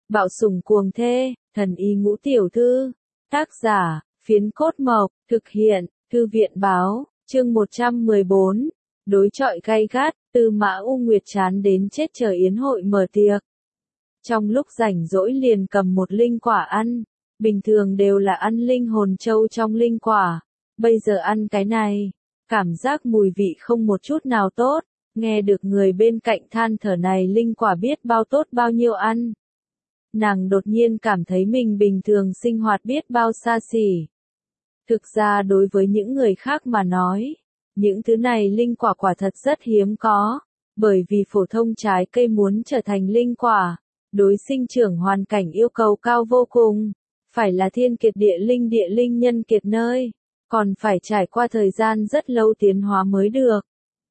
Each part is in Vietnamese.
Bạo sủng cuồng thê, thần y ngũ tiểu thư. Tác giả, Phiến Cốt Mộc, thực hiện, Thư viện báo, chương 114. Đối chọi gay gắt, Tư Mã U Nguyệt chán đến chết chờ yến hội mở tiệc. Trong lúc rảnh rỗi liền cầm một linh quả ăn, bình thường đều là ăn linh hồn châu trong linh quả, bây giờ ăn cái này, cảm giác mùi vị không một chút nào tốt, nghe được người bên cạnh than thở này linh quả biết bao tốt bao nhiêu ăn. Nàng đột nhiên cảm thấy mình bình thường sinh hoạt biết bao xa xỉ. Thực ra đối với những người khác mà nói, những thứ này linh quả quả thật rất hiếm có, bởi vì phổ thông trái cây muốn trở thành linh quả, đối sinh trưởng hoàn cảnh yêu cầu cao vô cùng, phải là thiên kiệt địa linh nhân kiệt nơi, còn phải trải qua thời gian rất lâu tiến hóa mới được.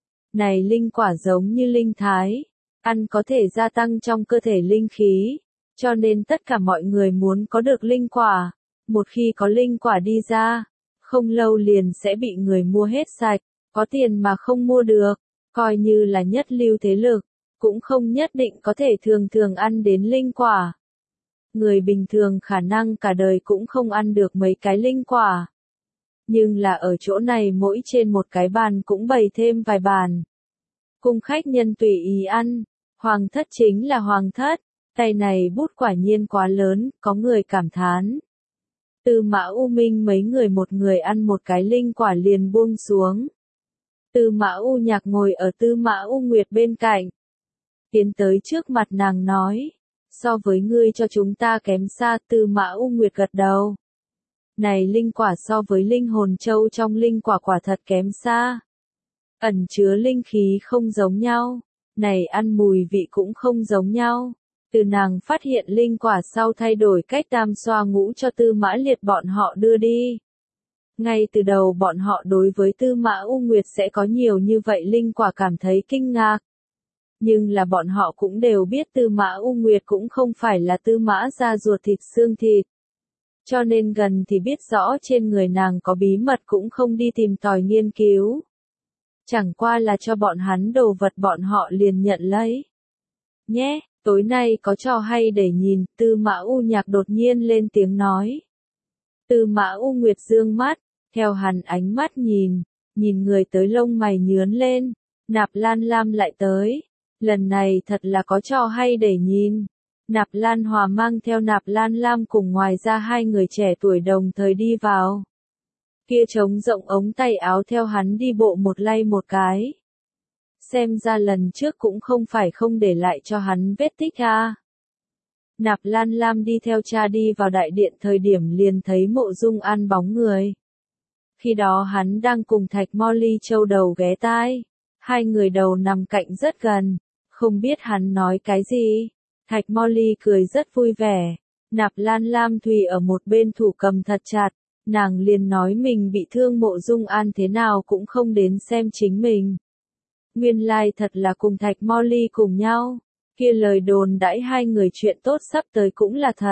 Này linh quả giống như linh thái, ăn có thể gia tăng trong cơ thể linh khí, cho nên tất cả mọi người muốn có được linh quả, một khi có linh quả đi ra, không lâu liền sẽ bị người mua hết sạch, có tiền mà không mua được, coi như là nhất lưu thế lực, cũng không nhất định có thể thường thường ăn đến linh quả. Người bình thường khả năng cả đời cũng không ăn được mấy cái linh quả. Nhưng là ở chỗ này mỗi trên một cái bàn cũng bày thêm vài bàn. Cung khách nhân tùy ý ăn, hoàng thất chính là hoàng thất, tay này bút quả nhiên quá lớn, có người cảm thán. Tư Mã U Minh mấy người một người ăn một cái linh quả liền buông xuống. Tư Mã U Nhạc ngồi ở Tư Mã U Nguyệt bên cạnh. Tiến tới trước mặt nàng nói, so với ngươi cho chúng ta kém xa. Tư Mã U Nguyệt gật đầu. Này linh quả so với linh hồn châu trong linh quả quả thật kém xa. Ẩn chứa linh khí không giống nhau, này ăn mùi vị cũng không giống nhau. Từ nàng phát hiện linh quả sau thay đổi cách tam xoa ngũ cho Tư Mã Liệt bọn họ đưa đi. Ngay từ đầu bọn họ đối với Tư Mã U Nguyệt sẽ có nhiều như vậy linh quả cảm thấy kinh ngạc. Nhưng là bọn họ cũng đều biết Tư Mã U Nguyệt cũng không phải là Tư Mã da ruột thịt xương thịt. Cho nên gần thì biết rõ trên người nàng có bí mật cũng không đi tìm tòi nghiên cứu. Chẳng qua là cho bọn hắn đồ vật bọn họ liền nhận lấy. Nhé, tối nay có trò hay để nhìn, Tư Mã U Nhạc đột nhiên lên tiếng nói. Tư Mã U Nguyệt dương mắt, theo hắn ánh mắt nhìn người tới lông mày nhướn lên, Nạp Lan Lam lại tới. Lần này thật là có trò hay để nhìn. Nạp Lan Hòa mang theo Nạp Lan Lam cùng ngoài ra hai người trẻ tuổi đồng thời đi vào. Kia trống rộng ống tay áo theo hắn đi bộ một lay một cái. Xem ra lần trước cũng không phải không để lại cho hắn vết tích à. Nạp Lan Lam đi theo cha đi vào đại điện thời điểm liền thấy Mộ Dung An bóng người. Khi đó hắn đang cùng Thạch Molly châu đầu ghé tai. Hai người đầu nằm cạnh rất gần, không biết hắn nói cái gì. Thạch Molly cười rất vui vẻ. Nạp Lan Lam Thùy ở một bên thủ cầm thật chặt, nàng liền nói mình bị thương Mộ Dung An thế nào cũng không đến xem chính mình. Nguyên lai thật là cùng Thạch Molly cùng nhau, kia lời đồn đãi hai người chuyện tốt sắp tới cũng là thật.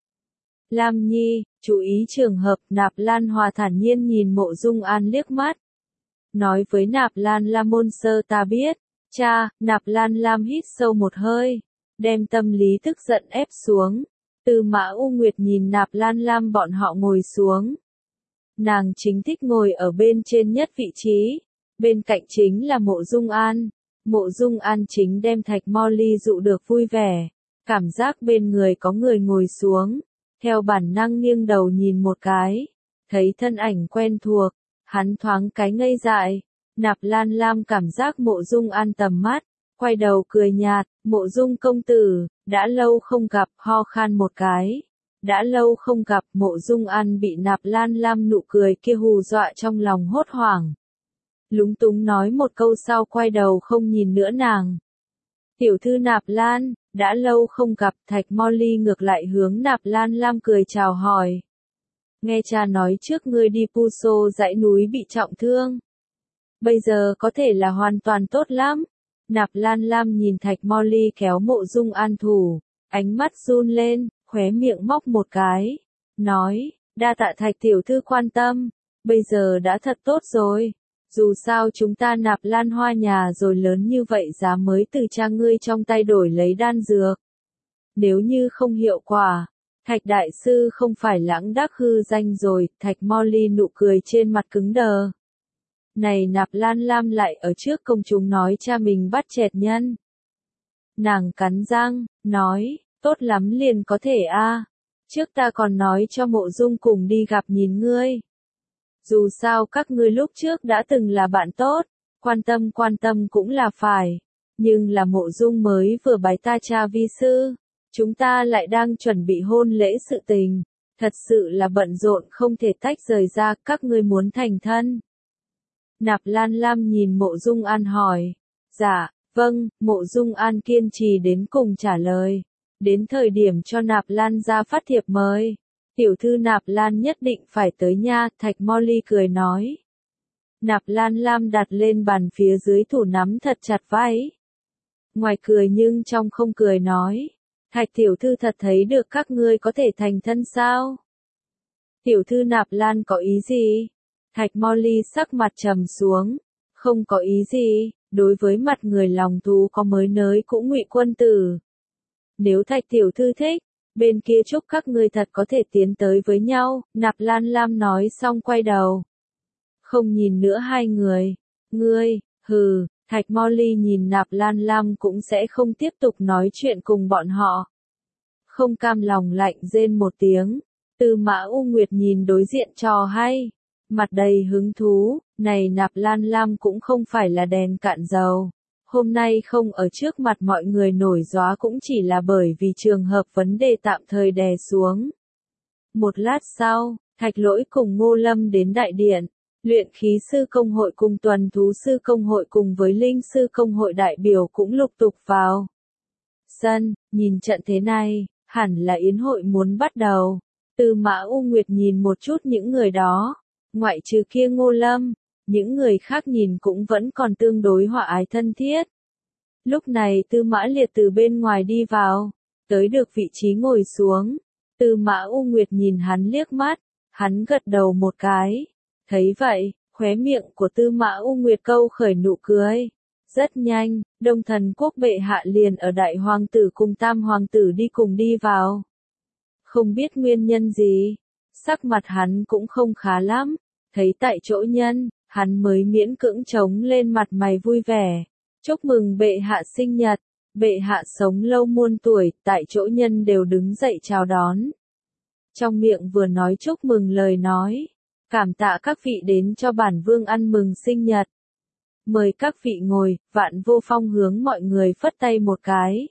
Lam Nhi, chú ý trường hợp. Nạp Lan Hòa thản nhiên nhìn Mộ Dung An liếc mắt. Nói với Nạp Lan Lam môn sơ ta biết. Cha. Nạp Lan Lam hít sâu một hơi, đem tâm lý tức giận ép xuống. Tư Mã U Nguyệt nhìn Nạp Lan Lam bọn họ ngồi xuống. Nàng chính thích ngồi ở bên trên nhất vị trí. Bên cạnh chính là Mộ Dung An. Mộ Dung An chính đem Thạch Molly dụ được vui vẻ. Cảm giác bên người có người ngồi xuống. Theo bản năng nghiêng đầu nhìn một cái. Thấy thân ảnh quen thuộc. Hắn thoáng cái ngây dại. Nạp Lan Lam cảm giác Mộ Dung An tầm mắt. Quay đầu cười nhạt. Mộ Dung công tử, đã lâu không gặp, ho khan một cái. Đã lâu không gặp. Mộ Dung An bị Nạp Lan Lam nụ cười kia hù dọa trong lòng hốt hoảng. Lúng túng nói một câu sau quay đầu không nhìn nữa nàng. Tiểu thư Nạp Lan, đã lâu không gặp. Thạch Molly ngược lại hướng Nạp Lan Lam cười chào hỏi. Nghe cha nói trước ngươi đi Puso dãy núi bị trọng thương. Bây giờ có thể là hoàn toàn tốt lắm. Nạp Lan Lam nhìn Thạch Molly kéo Mộ Dung An thủ, ánh mắt run lên, khóe miệng móc một cái. Nói, đa tạ Thạch tiểu thư quan tâm, bây giờ đã thật tốt rồi. Dù sao chúng ta Nạp Lan Hoa nhà rồi lớn như vậy giá mới từ cha ngươi trong tay đổi lấy đan dược. Nếu như không hiệu quả, Thạch đại sư không phải lãng đắc hư danh rồi, Thạch Molly nụ cười trên mặt cứng đờ. Này Nạp Lan Lam lại ở trước công chúng nói cha mình bắt chẹt nhân. Nàng cắn răng, nói, tốt lắm liền có thể a. Trước ta còn nói cho Mộ Dung cùng đi gặp nhìn ngươi. Dù sao các ngươi lúc trước đã từng là bạn tốt, quan tâm cũng là phải. Nhưng là Mộ Dung mới vừa bái ta cha vi sư. Chúng ta lại đang chuẩn bị hôn lễ sự tình. Thật sự là bận rộn không thể tách rời ra, các ngươi muốn thành thân. Nạp Lan Lam nhìn Mộ Dung An hỏi. Dạ, vâng, Mộ Dung An kiên trì đến cùng trả lời. Đến thời điểm cho Nạp Lan ra phát thiệp mời. Tiểu thư Nạp Lan nhất định phải tới nha, Thạch Molly cười nói. Nạp Lan Lam đặt lên bàn phía dưới thủ nắm thật chặt váy. Ngoài cười nhưng trong không cười nói. Thạch tiểu thư thật thấy được các ngươi có thể thành thân sao? Tiểu thư Nạp Lan có ý gì? Thạch Molly sắc mặt trầm xuống. Không có ý gì, đối với mặt người lòng thú có mới nới cũng Ngụy quân tử. Nếu Thạch tiểu thư thích, bên kia chúc các ngươi thật có thể tiến tới với nhau, Nạp Lan Lam nói xong quay đầu. Không nhìn nữa hai người. Ngươi, hừ, Thạch Molly nhìn Nạp Lan Lam cũng sẽ không tiếp tục nói chuyện cùng bọn họ. Không cam lòng lạnh rên một tiếng. Tư Mã U Nguyệt nhìn đối diện trò hay. Mặt đầy hứng thú, này Nạp Lan Lam cũng không phải là đèn cạn dầu. Hôm nay không ở trước mặt mọi người nổi gióa cũng chỉ là bởi vì trường hợp vấn đề tạm thời đè xuống. Một lát sau, Thạch Lỗi cùng Ngô Lâm đến đại điện. Luyện khí sư công hội cùng tuần thú sư công hội cùng với linh sư công hội đại biểu cũng lục tục vào sân, nhìn trận thế này, hẳn là yến hội muốn bắt đầu. Tư Mã U Nguyệt nhìn một chút những người đó, ngoại trừ kia Ngô Lâm, những người khác nhìn cũng vẫn còn tương đối hòa ái thân thiết. Lúc này Tư Mã Liệt từ bên ngoài đi vào, tới được vị trí ngồi xuống. Tư Mã U Nguyệt nhìn hắn liếc mắt, hắn gật đầu một cái. Thấy vậy, khóe miệng của Tư Mã U Nguyệt câu khởi nụ cười. Rất nhanh, Đông Thần Quốc bệ hạ liền ở Đại Hoàng tử cùng Tam Hoàng tử đi cùng đi vào. Không biết nguyên nhân gì, sắc mặt hắn cũng không khá lắm. Thấy tại chỗ nhân, hắn mới miễn cưỡng chống lên mặt mày vui vẻ. Chúc mừng bệ hạ sinh nhật, bệ hạ sống lâu muôn tuổi, tại chỗ nhân đều đứng dậy chào đón. Trong miệng vừa nói chúc mừng lời nói. Cảm tạ các vị đến cho bản vương ăn mừng sinh nhật. Mời các vị ngồi, Vạn Vô Phong hướng mọi người phất tay một cái.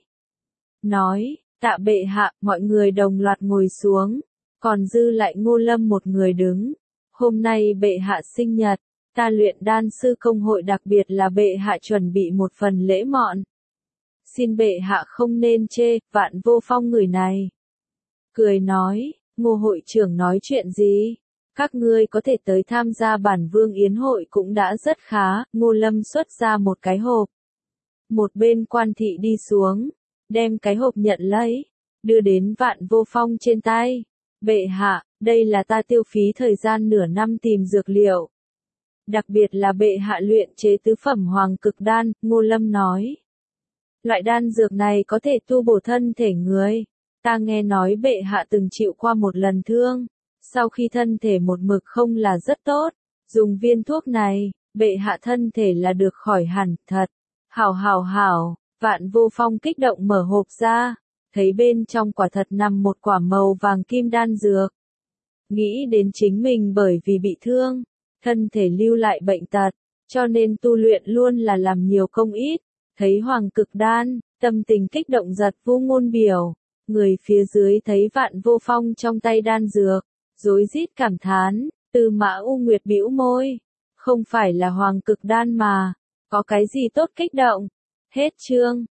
Nói, tạ bệ hạ, mọi người đồng loạt ngồi xuống. Còn dư lại Ngô Lâm một người đứng. Hôm nay bệ hạ sinh nhật, ta luyện đan sư công hội đặc biệt là bệ hạ chuẩn bị một phần lễ mọn. Xin bệ hạ không nên chê, Vạn Vô Phong người này. Cười nói, Ngô hội trưởng nói chuyện gì? Các ngươi có thể tới tham gia bản vương yến hội cũng đã rất khá, Ngô Lâm xuất ra một cái hộp. Một bên quan thị đi xuống, đem cái hộp nhận lấy, đưa đến Vạn Vô Phong trên tay. Bệ hạ, đây là ta tiêu phí thời gian nửa năm tìm dược liệu. Đặc biệt là bệ hạ luyện chế tứ phẩm hoàng cực đan, Ngô Lâm nói. Loại đan dược này có thể tu bổ thân thể người. Ta nghe nói bệ hạ từng chịu qua một lần thương. Sau khi thân thể một mực không là rất tốt, dùng viên thuốc này, bệ hạ thân thể là được khỏi hẳn, thật. Hảo, Vạn Vô Phong kích động mở hộp ra, thấy bên trong quả thật nằm một quả màu vàng kim đan dược. Nghĩ đến chính mình bởi vì bị thương, thân thể lưu lại bệnh tật, cho nên tu luyện luôn là làm nhiều công ít. Thấy hoàng cực đan, tâm tình kích động giật vô ngôn biểu. Người phía dưới thấy Vạn Vô Phong trong tay đan dược, rối rít cảm thán. Tư Mã U Nguyệt bĩu môi, không phải là hoàng cực đan mà, có cái gì tốt kích động. Hết chương.